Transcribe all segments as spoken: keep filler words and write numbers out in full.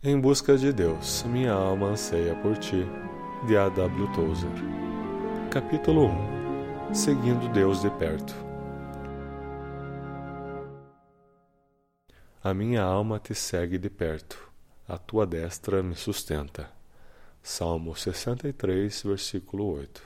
Em busca de Deus, minha alma anseia por ti, de A W Tozer. Capítulo um. Seguindo Deus de perto. A minha alma te segue de perto, a tua destra me sustenta. Salmo sessenta e três, versículo oito.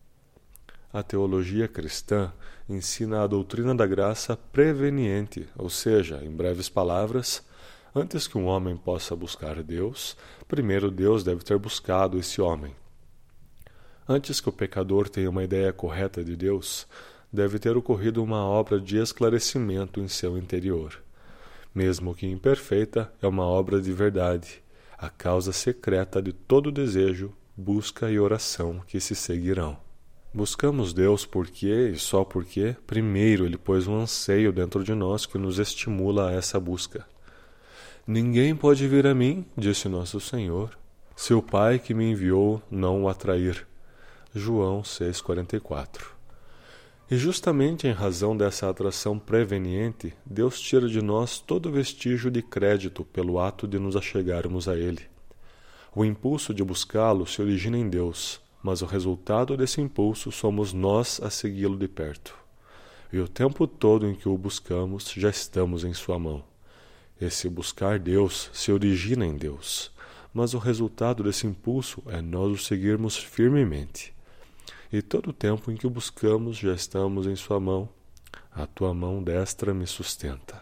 A teologia cristã ensina a doutrina da graça preveniente, ou seja, em breves palavras, antes que um homem possa buscar Deus, primeiro Deus deve ter buscado esse homem. Antes que o pecador tenha uma ideia correta de Deus, deve ter ocorrido uma obra de esclarecimento em seu interior. Mesmo que imperfeita, é uma obra de verdade, a causa secreta de todo desejo, busca e oração que se seguirão. Buscamos Deus porque, e só porque, primeiro Ele pôs um anseio dentro de nós que nos estimula a essa busca. Ninguém pode vir a mim, disse nosso Senhor, se o Pai que me enviou não o atrair. João seis, quarenta e quatro. E justamente em razão dessa atração preveniente, Deus tira de nós todo vestígio de crédito pelo ato de nos achegarmos a Ele. O impulso de buscá-lo se origina em Deus, mas o resultado desse impulso somos nós a segui-lo de perto. E o tempo todo em que o buscamos, já estamos em sua mão. Esse buscar Deus se origina em Deus, mas o resultado desse impulso é nós o seguirmos firmemente. E todo o tempo em que o buscamos já estamos em sua mão, a tua mão destra me sustenta.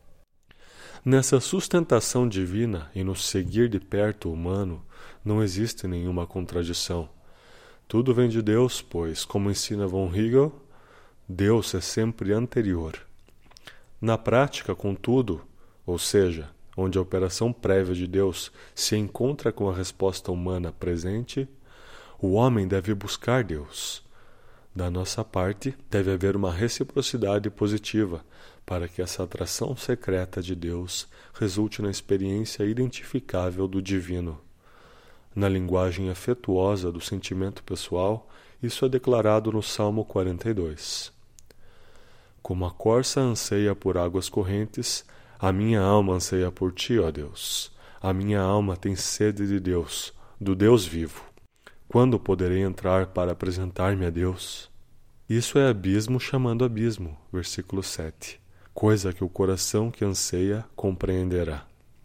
Nessa sustentação divina e no seguir de perto humano, não existe nenhuma contradição. Tudo vem de Deus, pois, como ensina von Hegel, Deus é sempre anterior. Na prática, contudo, ou seja, onde a operação prévia de Deus se encontra com a resposta humana presente, o homem deve buscar Deus. Da nossa parte, deve haver uma reciprocidade positiva para que essa atração secreta de Deus resulte na experiência identificável do divino. Na linguagem afetuosa do sentimento pessoal, isso é declarado no Salmo quarenta e dois. Como a corça anseia por águas correntes, a minha alma anseia por ti, ó Deus. A minha alma tem sede de Deus, do Deus vivo. Quando poderei entrar para apresentar-me a Deus? Isso é abismo chamando abismo, versículo sete. Coisa que o coração que anseia compreenderá.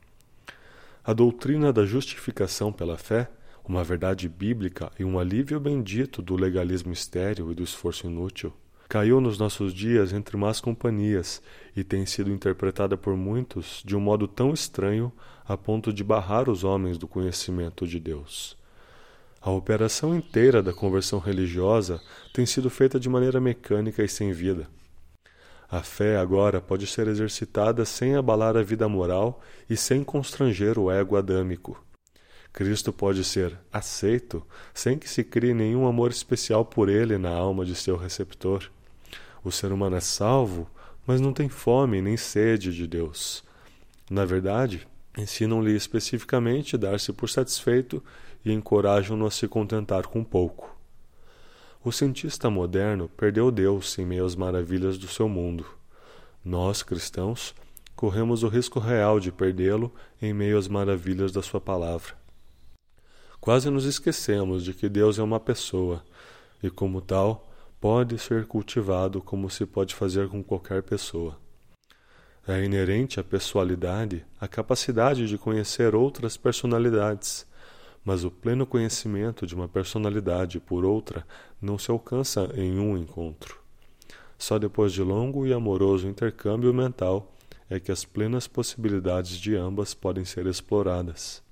A doutrina da justificação pela fé, uma verdade bíblica e um alívio bendito do legalismo estéril e do esforço inútil, caiu nos nossos dias entre más companhias e tem sido interpretada por muitos de um modo tão estranho a ponto de barrar os homens do conhecimento de Deus. A operação inteira da conversão religiosa tem sido feita de maneira mecânica e sem vida. A fé agora pode ser exercitada sem abalar a vida moral e sem constranger o ego adâmico. Cristo pode ser aceito sem que se crie nenhum amor especial por ele na alma de seu receptor. O ser humano é salvo, mas não tem fome nem sede de Deus. Na verdade, ensinam-lhe especificamente dar-se por satisfeito e encorajam-no a se contentar com pouco. O cientista moderno perdeu Deus em meio às maravilhas do seu mundo. Nós, cristãos, corremos o risco real de perdê-lo em meio às maravilhas da sua palavra. Quase nos esquecemos de que Deus é uma pessoa e, como tal, pode ser cultivado como se pode fazer com qualquer pessoa. É inerente à pessoalidade a capacidade de conhecer outras personalidades, mas o pleno conhecimento de uma personalidade por outra não se alcança em um encontro. Só depois de longo e amoroso intercâmbio mental é que as plenas possibilidades de ambas podem ser exploradas.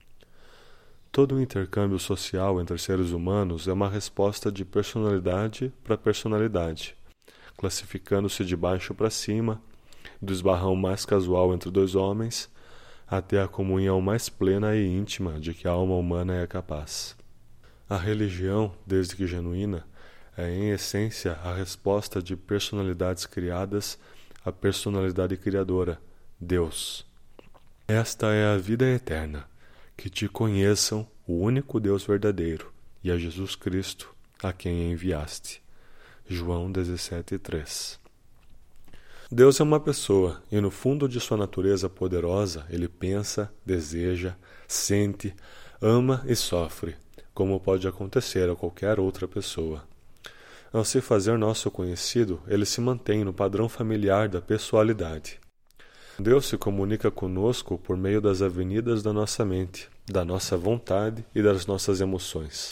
Todo o intercâmbio social entre seres humanos é uma resposta de personalidade para personalidade, classificando-se de baixo para cima, do esbarrão mais casual entre dois homens, até a comunhão mais plena e íntima de que a alma humana é capaz. A religião, desde que genuína, é em essência a resposta de personalidades criadas à personalidade criadora, Deus. Esta é a vida eterna, que te conheçam o único Deus verdadeiro e a Jesus Cristo, a quem enviaste. João dezessete, três. Deus é uma pessoa, e no fundo de sua natureza poderosa, ele pensa, deseja, sente, ama e sofre, como pode acontecer a qualquer outra pessoa. Ao se fazer nosso conhecido, ele se mantém no padrão familiar da pessoalidade. Deus se comunica conosco por meio das avenidas da nossa mente, da nossa vontade e das nossas emoções.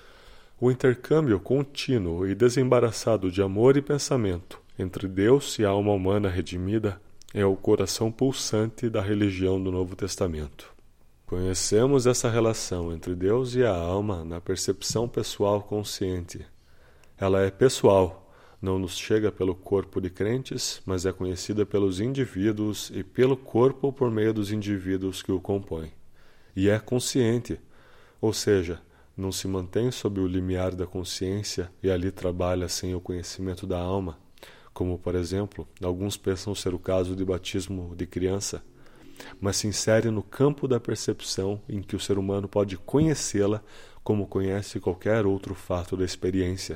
O intercâmbio contínuo e desembaraçado de amor e pensamento entre Deus e a alma humana redimida é o coração pulsante da religião do Novo Testamento. Conhecemos essa relação entre Deus e a alma na percepção pessoal consciente. Ela é pessoal, não nos chega pelo corpo de crentes, mas é conhecida pelos indivíduos e pelo corpo por meio dos indivíduos que o compõem. E é consciente, ou seja, não se mantém sob o limiar da consciência e ali trabalha sem o conhecimento da alma, como, por exemplo, alguns pensam ser o caso de batismo de criança, mas se insere no campo da percepção em que o ser humano pode conhecê-la como conhece qualquer outro fato da experiência.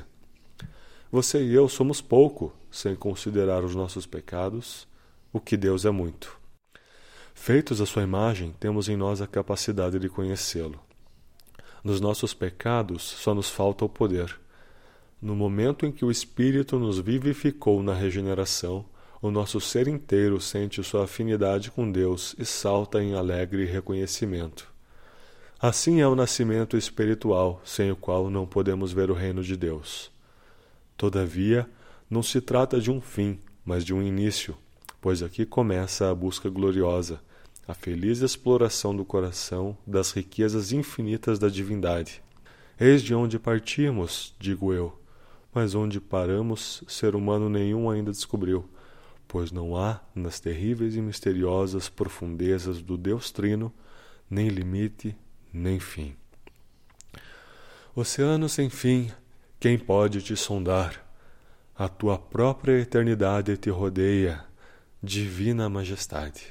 Você e eu somos pouco, sem considerar os nossos pecados, o que Deus é muito. Feitos à sua imagem, temos em nós a capacidade de conhecê-lo. Nos nossos pecados só nos falta o poder. No momento em que o Espírito nos vivificou na regeneração, o nosso ser inteiro sente sua afinidade com Deus e salta em alegre reconhecimento. Assim é o nascimento espiritual, sem o qual não podemos ver o reino de Deus. Todavia, não se trata de um fim, mas de um início, pois aqui começa a busca gloriosa, a feliz exploração do coração das riquezas infinitas da divindade. Eis de onde partimos, digo eu, mas onde paramos, ser humano nenhum ainda descobriu, pois não há, nas terríveis e misteriosas profundezas do Deus Trino, nem limite, nem fim. Oceano sem fim, quem pode te sondar? A tua própria eternidade te rodeia, divina majestade.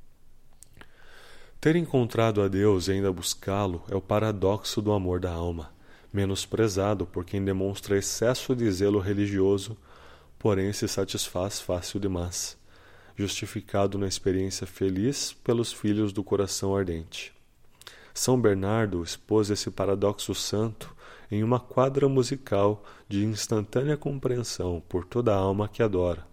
Ter encontrado a Deus e ainda buscá-lo é o paradoxo do amor da alma, menosprezado por quem demonstra excesso de zelo religioso, porém se satisfaz fácil demais, justificado na experiência feliz pelos filhos do coração ardente. São Bernardo expôs esse paradoxo santo em uma quadra musical de instantânea compreensão por toda a alma que adora.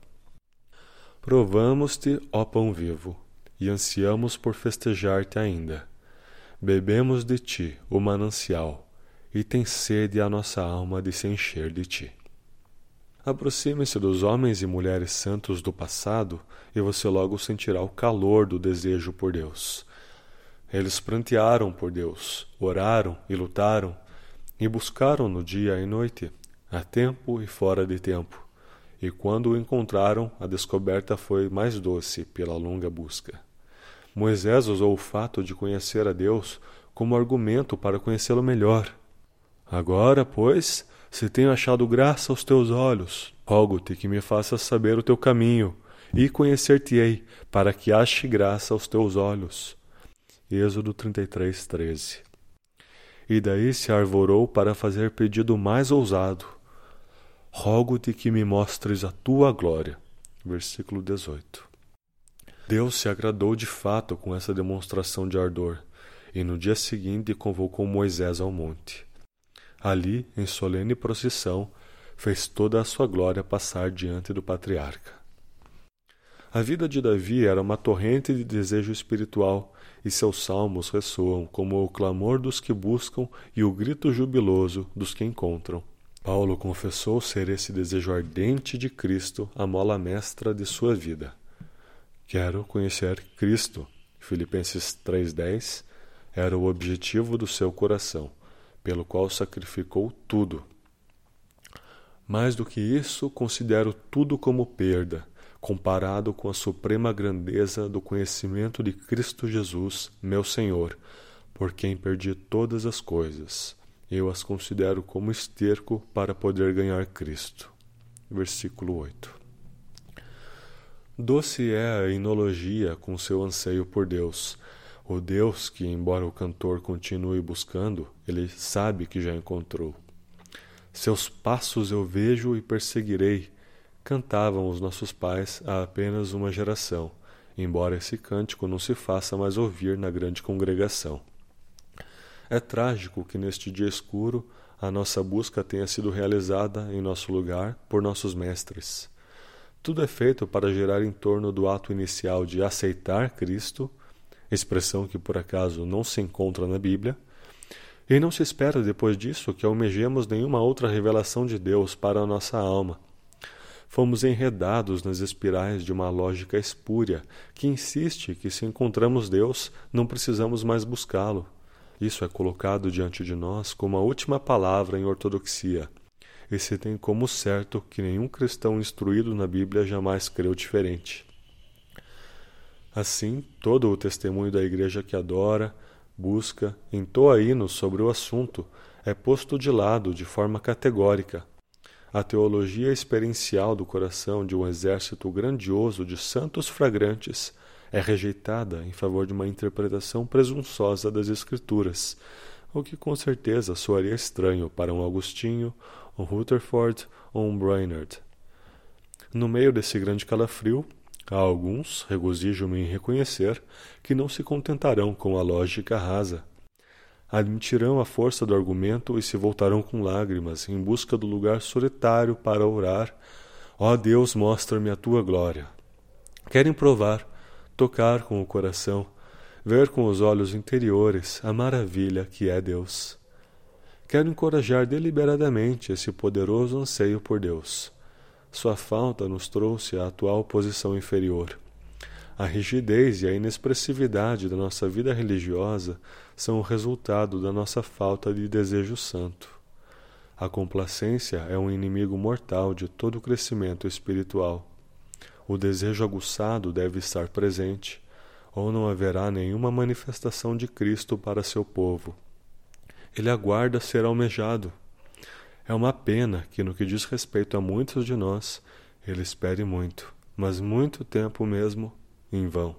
Provamos-te, ó pão vivo, e ansiamos por festejar-te ainda. Bebemos de ti o manancial, e tem sede a nossa alma de se encher de ti. Aproxime-se dos homens e mulheres santos do passado e você logo sentirá o calor do desejo por Deus. Eles prantearam por Deus, oraram e lutaram, e buscaram-no dia e noite, a tempo e fora de tempo. E quando o encontraram, a descoberta foi mais doce pela longa busca. Moisés usou o fato de conhecer a Deus como argumento para conhecê-lo melhor. Agora, pois, se tenho achado graça aos teus olhos, rogo-te que me faças saber o teu caminho, e conhecer-te-ei, para que ache graça aos teus olhos. Êxodo trinta e três, treze. E daí se arvorou para fazer pedido mais ousado. Rogo-te que me mostres a tua glória. Versículo dezoito. Deus se agradou de fato com essa demonstração de ardor, e no dia seguinte convocou Moisés ao monte. Ali, em solene procissão, fez toda a sua glória passar diante do patriarca. A vida de Davi era uma torrente de desejo espiritual, e seus salmos ressoam como o clamor dos que buscam e o grito jubiloso dos que encontram. Paulo confessou ser esse desejo ardente de Cristo a mola mestra de sua vida. Quero conhecer Cristo, Filipenses três, dez, era o objetivo do seu coração, pelo qual sacrificou tudo. Mais do que isso, considero tudo como perda, comparado com a suprema grandeza do conhecimento de Cristo Jesus, meu Senhor, por quem perdi todas as coisas. Eu as considero como esterco para poder ganhar Cristo. Versículo oito. Doce é a enologia com seu anseio por Deus, o Deus que, embora o cantor continue buscando, ele sabe que já encontrou. Seus passos eu vejo e perseguirei, cantavam os nossos pais há apenas uma geração, embora esse cântico não se faça mais ouvir na grande congregação. É trágico que neste dia escuro a nossa busca tenha sido realizada em nosso lugar por nossos mestres. Tudo é feito para gerar em torno do ato inicial de aceitar Cristo, expressão que por acaso não se encontra na Bíblia, e não se espera depois disso que almejemos nenhuma outra revelação de Deus para a nossa alma. Fomos enredados nas espirais de uma lógica espúria que insiste que se encontramos Deus, não precisamos mais buscá-lo. Isso é colocado diante de nós como a última palavra em ortodoxia, e se tem como certo que nenhum cristão instruído na Bíblia jamais creu diferente. Assim, todo o testemunho da igreja que adora, busca, entoa hinos sobre o assunto, é posto de lado de forma categórica. A teologia experiencial do coração de um exército grandioso de santos fragrantes é rejeitada em favor de uma interpretação presunçosa das Escrituras, o que com certeza soaria estranho para um Agostinho, um Rutherford ou um Brainerd. No meio desse grande calafrio, há alguns, regozijo-me em reconhecer, que não se contentarão com a lógica rasa. Admitirão a força do argumento e se voltarão com lágrimas em busca do lugar solitário para orar: ó Deus, mostra-me a tua glória. Querem provar, tocar com o coração, ver com os olhos interiores a maravilha que é Deus. Quero encorajar deliberadamente esse poderoso anseio por Deus. Sua falta nos trouxe à atual posição inferior. A rigidez e a inexpressividade da nossa vida religiosa são o resultado da nossa falta de desejo santo. A complacência é um inimigo mortal de todo crescimento espiritual. O desejo aguçado deve estar presente, ou não haverá nenhuma manifestação de Cristo para seu povo. Ele aguarda ser almejado. É uma pena que, no que diz respeito a muitos de nós, ele espere muito, mas muito tempo mesmo, em vão.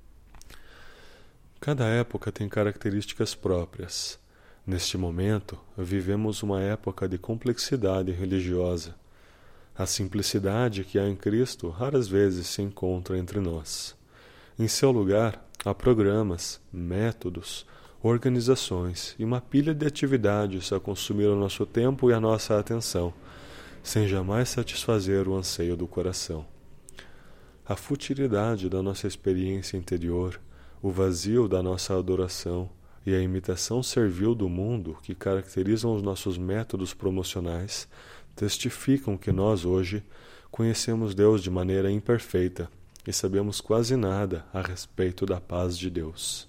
Cada época tem características próprias. Neste momento, vivemos uma época de complexidade religiosa. A simplicidade que há em Cristo raras vezes se encontra entre nós. Em seu lugar, há programas, métodos, organizações e uma pilha de atividades a consumir o nosso tempo e a nossa atenção, sem jamais satisfazer o anseio do coração. A futilidade da nossa experiência interior, o vazio da nossa adoração e a imitação servil do mundo que caracterizam os nossos métodos promocionais testificam que nós hoje conhecemos Deus de maneira imperfeita e sabemos quase nada a respeito da paz de Deus.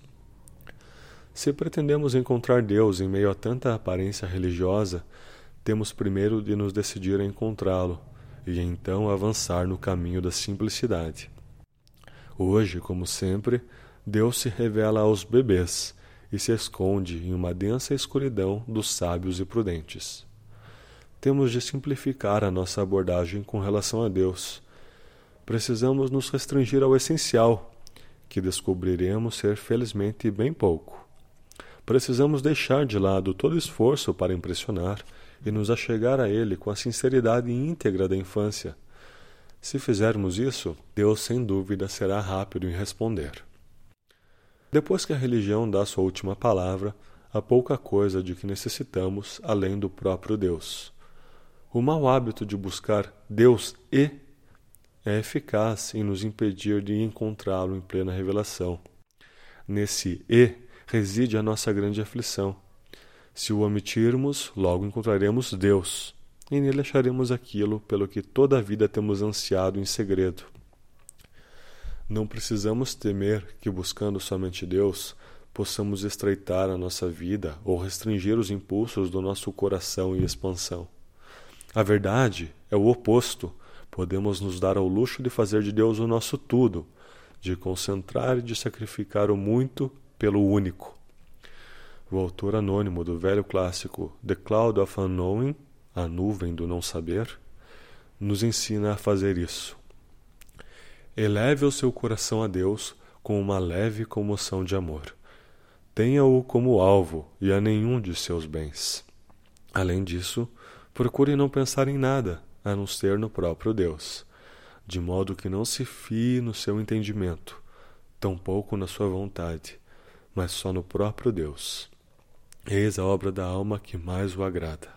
Se pretendemos encontrar Deus em meio a tanta aparência religiosa, temos primeiro de nos decidir a encontrá-lo e então avançar no caminho da simplicidade. Hoje, como sempre, Deus se revela aos bebês e se esconde em uma densa escuridão dos sábios e prudentes. Temos de simplificar a nossa abordagem com relação a Deus. Precisamos nos restringir ao essencial, que descobriremos ser felizmente bem pouco. Precisamos deixar de lado todo esforço para impressionar e nos achegar a Ele com a sinceridade íntegra da infância. Se fizermos isso, Deus sem dúvida será rápido em responder. Depois que a religião dá sua última palavra, há pouca coisa de que necessitamos além do próprio Deus. O mau hábito de buscar Deus e é eficaz em nos impedir de encontrá-lo em plena revelação. Nesse e reside a nossa grande aflição. Se o omitirmos, logo encontraremos Deus, e nele acharemos aquilo pelo que toda a vida temos ansiado em segredo. Não precisamos temer que, buscando somente Deus, possamos estreitar a nossa vida ou restringir os impulsos do nosso coração em expansão. A verdade é o oposto. Podemos nos dar ao luxo de fazer de Deus o nosso tudo, de concentrar e de sacrificar o muito pelo único. O autor anônimo do velho clássico The Cloud of Unknowing, A Nuvem do Não Saber, nos ensina a fazer isso. Eleve o seu coração a Deus com uma leve comoção de amor. Tenha-o como alvo e a nenhum de seus bens. Além disso, procure não pensar em nada, a não ser no próprio Deus. de modo que não se fie no seu entendimento, tampouco na sua vontade, mas só no próprio Deus. Eis a obra da alma que mais o agrada.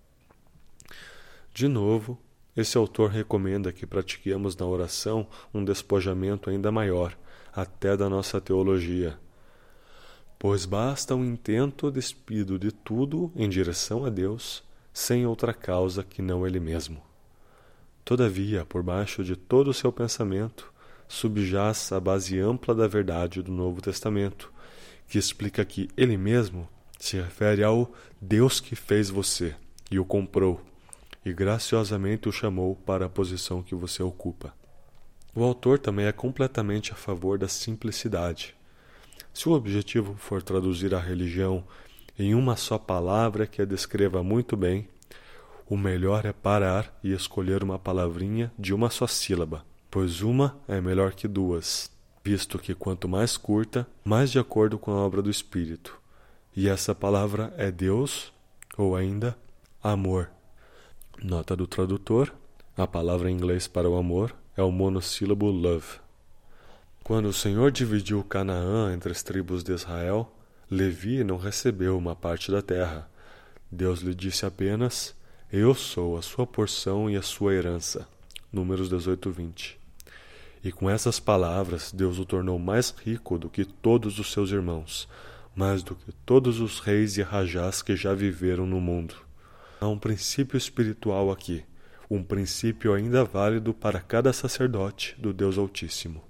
De novo, esse autor recomenda que pratiquemos na oração um despojamento ainda maior, até da nossa teologia. Pois basta um intento despido de tudo em direção a Deus, sem outra causa que não Ele mesmo. Todavia, por baixo de todo o seu pensamento, subjaz a base ampla da verdade do Novo Testamento, que explica que Ele mesmo se refere ao Deus que fez você e o comprou, e graciosamente o chamou para a posição que você ocupa. O autor também é completamente a favor da simplicidade. Se o objetivo for traduzir a religião em uma só palavra que a descreva muito bem, o melhor é parar e escolher uma palavrinha de uma só sílaba, pois uma é melhor que duas, visto que quanto mais curta, mais de acordo com a obra do Espírito. E essa palavra é Deus, ou ainda amor. Nota do tradutor: a palavra em inglês para o amor é o monossílabo love. Quando o Senhor dividiu Canaã entre as tribos de Israel, Levi não recebeu uma parte da terra. Deus lhe disse apenas: eu sou a sua porção e a sua herança. Números dezoito, vinte. E com essas palavras, Deus o tornou mais rico do que todos os seus irmãos, mais do que todos os reis e rajás que já viveram no mundo. Há um princípio espiritual aqui, um princípio ainda válido para cada sacerdote do Deus Altíssimo.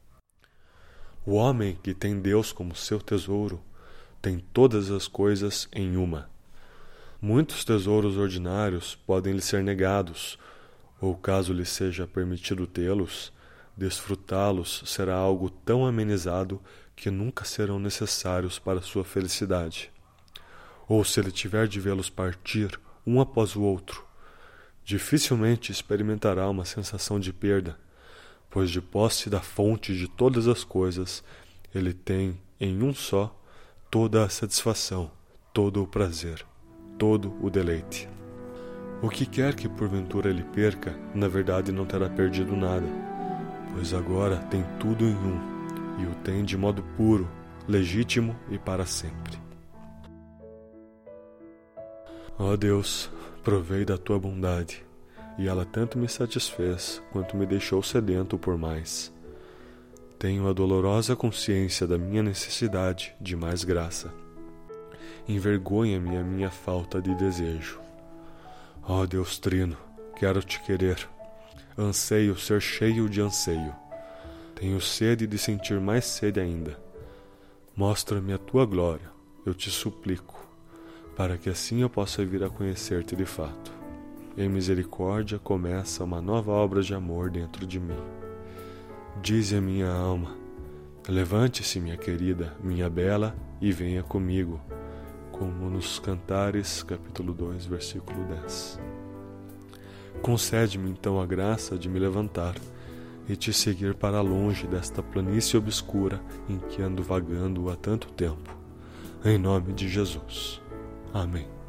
O homem que tem Deus como seu tesouro tem todas as coisas em uma. Muitos tesouros ordinários podem lhe ser negados, ou caso lhe seja permitido tê-los, desfrutá-los será algo tão amenizado que nunca serão necessários para sua felicidade. Ou se ele tiver de vê-los partir um após o outro, dificilmente experimentará uma sensação de perda, pois de posse da fonte de todas as coisas, ele tem em um só toda a satisfação, todo o prazer, todo o deleite. O que quer que porventura ele perca, na verdade não terá perdido nada, pois agora tem tudo em um, e o tem de modo puro, legítimo e para sempre. Ó Deus, provei da tua bondade, e ela tanto me satisfez quanto me deixou sedento por mais. Tenho a dolorosa consciência da minha necessidade de mais graça. Envergonha-me a minha falta de desejo. Ó Deus Trino, quero te querer. Anseio ser cheio de anseio. Tenho sede de sentir mais sede ainda. Mostra-me a tua glória, eu te suplico, para que assim eu possa vir a conhecer-te de fato. Em misericórdia começa uma nova obra de amor dentro de mim. Dize a minha alma: levante-se, minha querida, minha bela, e venha comigo, como nos Cantares, capítulo dois, versículo dez. Concede-me então a graça de me levantar e te seguir para longe desta planície obscura em que ando vagando há tanto tempo. Em nome de Jesus. Amém.